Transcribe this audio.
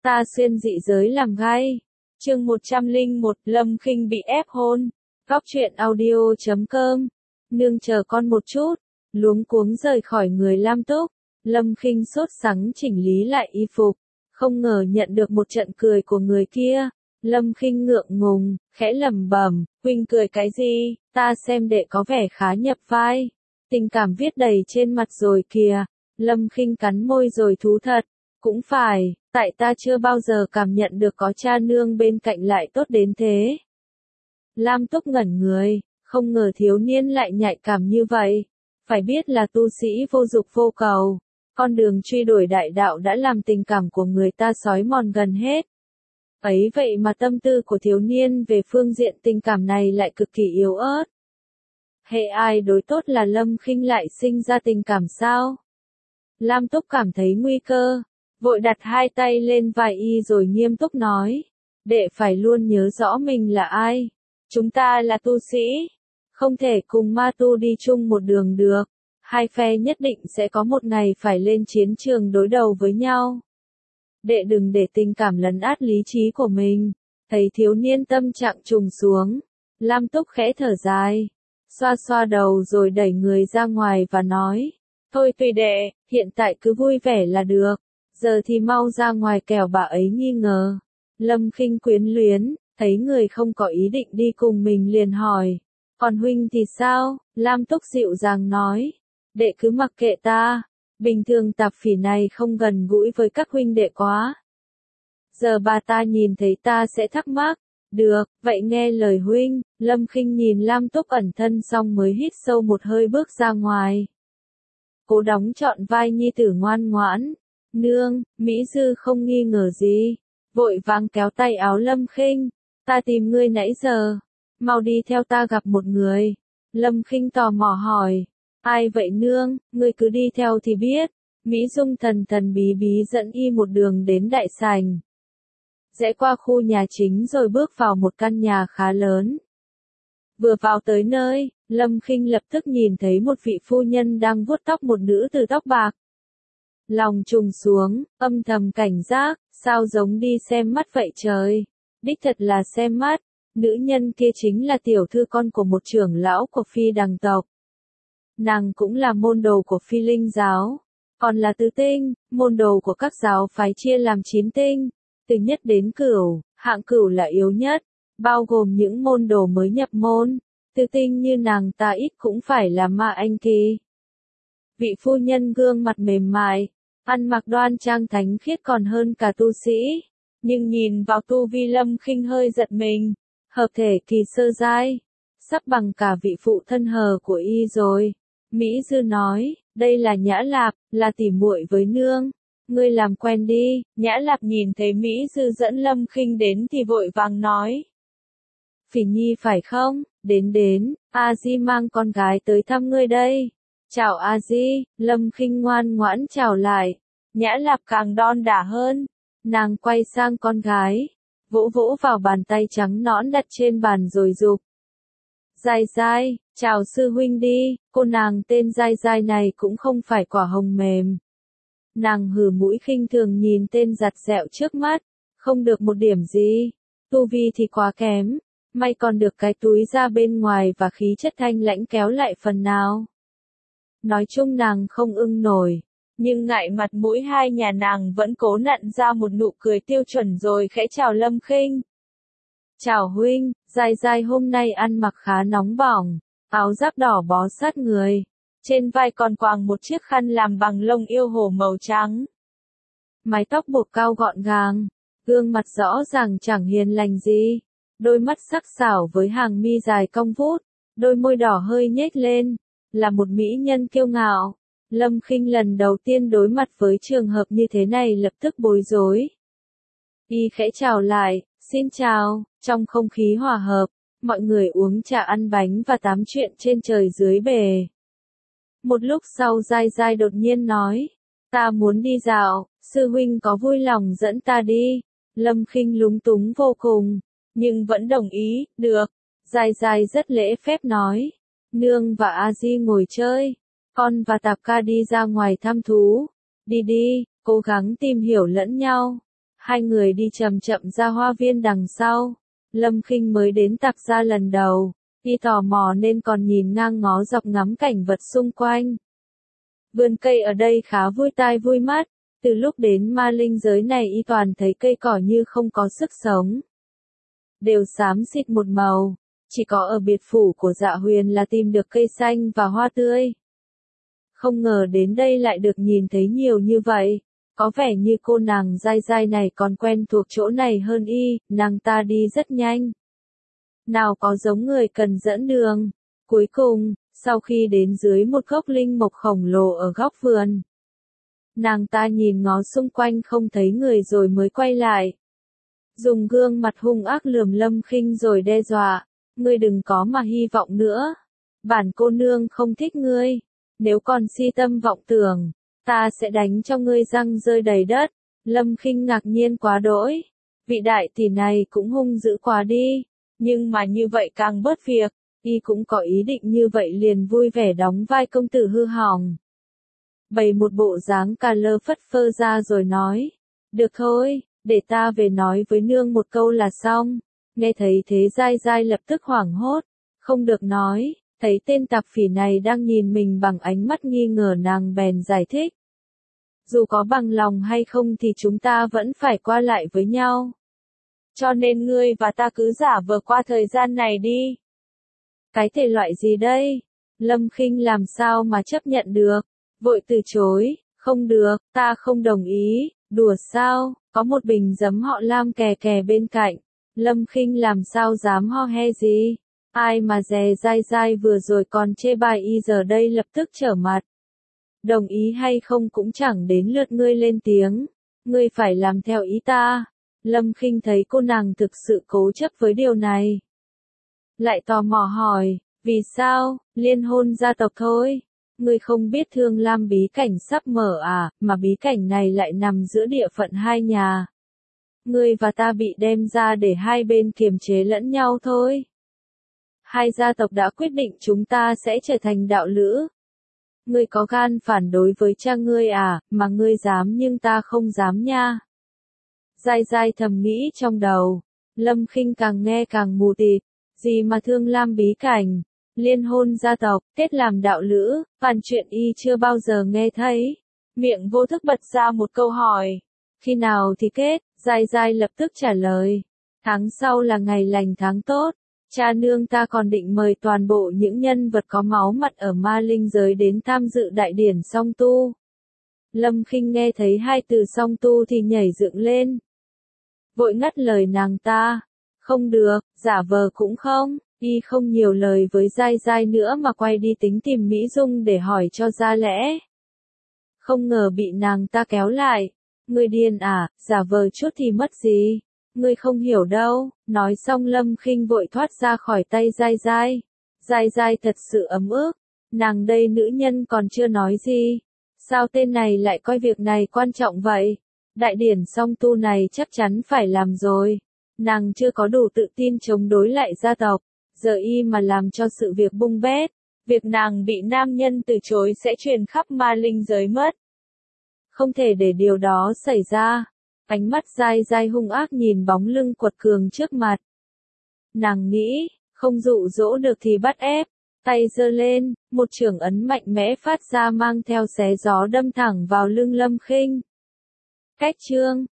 Ta xuyên dị giới làm gay. Chương 101, Lâm Khinh bị ép hôn. Góc truyện audio.com. Nương chờ con một chút, luống cuống rời khỏi người Lam Túc. Lâm Khinh sốt sắng chỉnh lý lại y phục, không ngờ nhận được một trận cười của người kia. Lâm Khinh ngượng ngùng, khẽ lẩm bẩm, huynh cười cái gì, ta xem đệ có vẻ khá nhập vai. Tình cảm viết đầy trên mặt rồi kìa. Lâm Khinh cắn môi rồi thú thật, cũng phải, tại ta chưa bao giờ cảm nhận được có cha nương bên cạnh lại tốt đến thế. Lam Túc ngẩn người, không ngờ thiếu niên lại nhạy cảm như vậy. Phải biết là tu sĩ vô dục vô cầu, con đường truy đuổi đại đạo đã làm tình cảm của người ta xói mòn gần hết. Ấy vậy mà tâm tư của thiếu niên về phương diện tình cảm này lại cực kỳ yếu ớt. Hệ ai đối tốt là Lâm Khinh lại sinh ra tình cảm sao? Lam Túc cảm thấy nguy cơ, vội đặt hai tay lên vai y rồi nghiêm túc nói. Đệ phải luôn nhớ rõ mình là ai. Chúng ta là tu sĩ, không thể cùng ma tu đi chung một đường được. Hai phe nhất định sẽ có một ngày phải lên chiến trường đối đầu với nhau. Đệ đừng để tình cảm lấn át lý trí của mình. Thấy thiếu niên tâm trạng trùng xuống, Lam Túc khẽ thở dài, xoa xoa đầu rồi đẩy người ra ngoài và nói. Thôi tùy đệ, hiện tại cứ vui vẻ là được. Giờ thì mau ra ngoài kẻo bà ấy nghi ngờ. Lâm Khinh quyến luyến, thấy người không có ý định đi cùng mình liền hỏi. Còn huynh thì sao? Lam Túc dịu dàng nói. Đệ cứ mặc kệ ta. Bình thường tạp phỉ này không gần gũi với các huynh đệ quá. Giờ bà ta nhìn thấy ta sẽ thắc mắc. Được, vậy nghe lời huynh. Lâm Khinh nhìn Lam Túc ẩn thân xong mới hít sâu một hơi bước ra ngoài. Cố đóng trọn vai nhi tử ngoan ngoãn. Nương, Mỹ Dư không nghi ngờ gì. Vội vàng kéo tay áo Lâm Khinh. Ta tìm ngươi nãy giờ. Mau đi theo ta gặp một người. Lâm Khinh tò mò hỏi. Ai vậy nương, ngươi cứ đi theo thì biết. Mỹ Dung thần thần bí bí dẫn y một đường đến đại sảnh. Rẽ qua khu nhà chính rồi bước vào một căn nhà khá lớn. Vừa vào tới nơi, Lâm Khinh lập tức nhìn thấy một vị phu nhân đang vuốt tóc một nữ tử tóc bạc. Lòng trùng xuống, âm thầm cảnh giác, sao giống đi xem mắt vậy trời. Đích thật là xem mắt, nữ nhân kia chính là tiểu thư con của một trưởng lão của Phi Đằng tộc. Nàng cũng là môn đồ của Phi Linh giáo, còn là tứ tinh, môn đồ của các giáo phái chia làm 9 tinh, từ nhất đến cửu, hạng cửu là yếu nhất, bao gồm những môn đồ mới nhập môn, tứ tinh như nàng ta ít cũng phải là ma anh kỳ. Vị phu nhân gương mặt mềm mại, ăn mặc đoan trang thánh khiết còn hơn cả tu sĩ, nhưng nhìn vào tu vi Lâm Khinh hơi giật mình, hợp thể kỳ sơ giai, sắp bằng cả vị phụ thân hờ của y rồi. Mỹ Dư nói, đây là Nhã Lạp, là tỉ muội với nương, ngươi làm quen đi. Nhã Lạp nhìn thấy Mỹ Dư dẫn Lâm Khinh đến thì vội vàng nói. Phỉ nhi phải không? Đến, A Di mang con gái tới thăm ngươi đây. Chào A Di. Lâm Khinh ngoan ngoãn chào lại. Nhã Lạp càng đon đả hơn. Nàng quay sang con gái, vỗ vỗ vào bàn tay trắng nõn đặt trên bàn rồi giục. Giai Giai, chào sư huynh đi. Cô nàng tên Giai Giai này cũng không phải quả hồng mềm. Nàng hừ mũi khinh thường nhìn tên giặt dẹo trước mắt, không được một điểm gì, tu vi thì quá kém, may còn được cái túi ra bên ngoài và khí chất thanh lãnh kéo lại phần nào. Nói chung nàng không ưng nổi, nhưng ngại mặt mũi hai nhà nàng vẫn cố nặn ra một nụ cười tiêu chuẩn rồi khẽ chào Lâm Khinh. Chào huynh, Giai Giai hôm nay ăn mặc khá nóng bỏng, áo giáp đỏ bó sát người. Trên vai còn quàng một chiếc khăn làm bằng lông yêu hổ màu trắng. Mái tóc buộc cao gọn gàng, gương mặt rõ ràng chẳng hiền lành gì. Đôi mắt sắc sảo với hàng mi dài cong vút, đôi môi đỏ hơi nhếch lên, là một mỹ nhân kiêu ngạo. Lâm Khinh lần đầu tiên đối mặt với trường hợp như thế này lập tức bối rối. Y khẽ chào lại, xin chào, trong không khí hòa hợp, mọi người uống trà ăn bánh và tám chuyện trên trời dưới bề. Một lúc sau Giai Giai đột nhiên nói, ta muốn đi dạo, sư huynh có vui lòng dẫn ta đi. Lâm Khinh lúng túng vô cùng, nhưng vẫn đồng ý, được. Giai Giai rất lễ phép nói, nương và A Di ngồi chơi, con và Tạp Ca đi ra ngoài thăm thú. Đi đi, cố gắng tìm hiểu lẫn nhau. Hai người đi chậm chậm ra hoa viên đằng sau. Lâm Khinh mới đến Tạc Gia lần đầu, y tò mò nên còn nhìn ngang ngó dọc ngắm cảnh vật xung quanh. Vườn cây ở đây khá vui tai vui mắt, từ lúc đến ma linh giới này y toàn thấy cây cỏ như không có sức sống. Đều xám xịt một màu, chỉ có ở biệt phủ của Dạ Huyền là tìm được cây xanh và hoa tươi. Không ngờ đến đây lại được nhìn thấy nhiều như vậy, có vẻ như cô nàng dai dai này còn quen thuộc chỗ này hơn y, nàng ta đi rất nhanh. Nào có giống người cần dẫn đường. Cuối cùng, sau khi đến dưới một gốc linh mộc khổng lồ ở góc vườn, nàng ta nhìn ngó xung quanh không thấy người rồi mới quay lại. Dùng gương mặt hung ác lườm Lâm Khinh rồi đe dọa, ngươi đừng có mà hy vọng nữa. Bản cô nương không thích ngươi, nếu còn si tâm vọng tưởng, ta sẽ đánh cho ngươi răng rơi đầy đất. Lâm Khinh ngạc nhiên quá đỗi, vị đại tỷ này cũng hung dữ quá đi, nhưng mà như vậy càng bớt việc, y cũng có ý định như vậy liền vui vẻ đóng vai công tử hư hỏng. Bày một bộ dáng cà lơ phất phơ ra rồi nói, được thôi, để ta về nói với nương một câu là xong. Nghe thấy thế dai dai lập tức hoảng hốt, không được nói, thấy tên tạp phỉ này đang nhìn mình bằng ánh mắt nghi ngờ nàng bèn giải thích. Dù có bằng lòng hay không thì chúng ta vẫn phải qua lại với nhau. Cho nên ngươi và ta cứ giả vờ qua thời gian này đi. Cái thể loại gì đây? Lâm Khinh làm sao mà chấp nhận được? Vội từ chối, không được, ta không đồng ý, đùa sao, có một bình giấm họ Lam kè kè bên cạnh. Lâm Khinh làm sao dám ho he gì? Ai mà dè dai dai vừa rồi còn chê bai y giờ đây lập tức trở mặt. Đồng ý hay không cũng chẳng đến lượt ngươi lên tiếng, ngươi phải làm theo ý ta. Lâm Khinh thấy cô nàng thực sự cố chấp với điều này. Lại tò mò hỏi, vì sao, liên hôn gia tộc thôi. Ngươi không biết Thương Lam bí cảnh sắp mở à, mà bí cảnh này lại nằm giữa địa phận hai nhà. Ngươi và ta bị đem ra để hai bên kiềm chế lẫn nhau thôi. Hai gia tộc đã quyết định chúng ta sẽ trở thành đạo lữ. Ngươi có gan phản đối với cha ngươi à, mà ngươi dám nhưng ta không dám nha. Dai dai thầm nghĩ trong đầu, Lâm Khinh càng nghe càng mù tịt, gì mà Thương Lam bí cảnh, liên hôn gia tộc, kết làm đạo lữ, phản chuyện y chưa bao giờ nghe thấy. Miệng vô thức bật ra một câu hỏi, khi nào thì kết, dai dai lập tức trả lời, tháng sau là ngày lành tháng tốt. Cha nương ta còn định mời toàn bộ những nhân vật có máu mặt ở ma linh giới đến tham dự đại điển song tu. Lâm Khinh nghe thấy hai từ song tu thì nhảy dựng lên. Vội ngắt lời nàng ta. Không được, giả vờ cũng không, y không nhiều lời với dai dai nữa mà quay đi tính tìm Mỹ Dung để hỏi cho ra lẽ. Không ngờ bị nàng ta kéo lại. Ngươi điên à, giả vờ chút thì mất gì. Ngươi không hiểu đâu, nói xong Lâm Khinh vội thoát ra khỏi tay dai dai. Dai dai thật sự ấm ức, nàng đây nữ nhân còn chưa nói gì. Sao tên này lại coi việc này quan trọng vậy? Đại điển song tu này chắc chắn phải làm rồi. Nàng chưa có đủ tự tin chống đối lại gia tộc, giờ y mà làm cho sự việc bung bét. Việc nàng bị nam nhân từ chối sẽ truyền khắp ma linh giới mất. Không thể để điều đó xảy ra. Ánh mắt dai dai hung ác nhìn bóng lưng quật cường trước mặt. Nàng nghĩ, không dụ dỗ được thì bắt ép. Tay giơ lên, một chưởng ấn mạnh mẽ phát ra mang theo xé gió đâm thẳng vào lưng Lâm Khinh. Cách chương